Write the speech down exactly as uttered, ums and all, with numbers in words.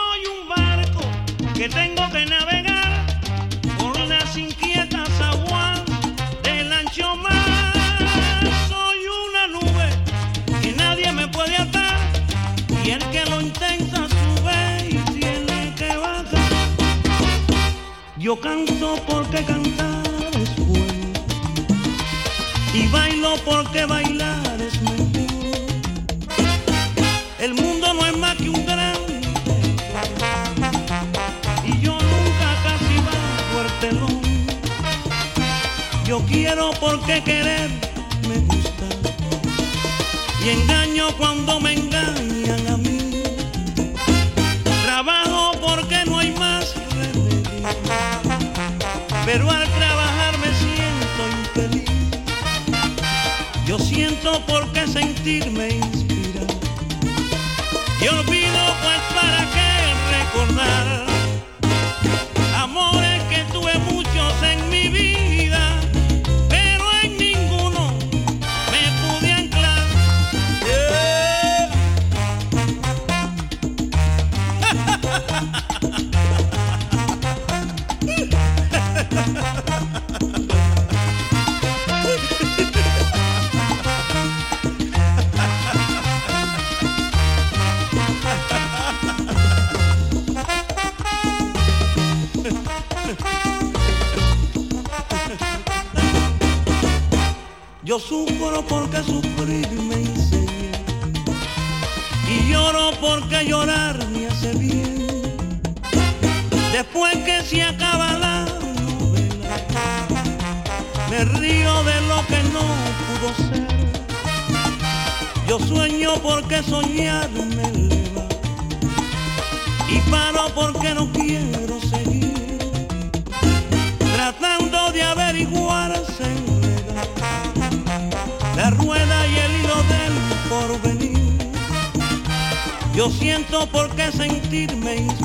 soy un barco que tengo que navegar por las inquietas aguas del ancho mar. Soy una nube que nadie me puede atar, y el que lo intenta sube y tiene que bajar. Yo canto porque cantar es bueno, y bailo porque bailar es mejor. El mundo no es más que un gran teatro, y yo nunca casi bajo el telón. Yo quiero porque querer me gusta, y engaño cuando me engañan a mí. Trabajo porque no hay más remedio, pero al trabajar me siento infeliz. Yo siento porque sentirme inspira, y olvido pues para qué recordar amores que tuve muchos en mi vida, pero en ninguno me pude anclar. Yeah. Yo sufro porque sufrir me enseña, y lloro porque llorar me hace bien. Después que se acaba la novela, me río de lo que no pudo ser. Yo sueño porque soñar me eleva, y paro porque no quiero seguir tratando de averiguar se enreda la rueda y el hilo del porvenir. Yo siento porque sentirme inspirado,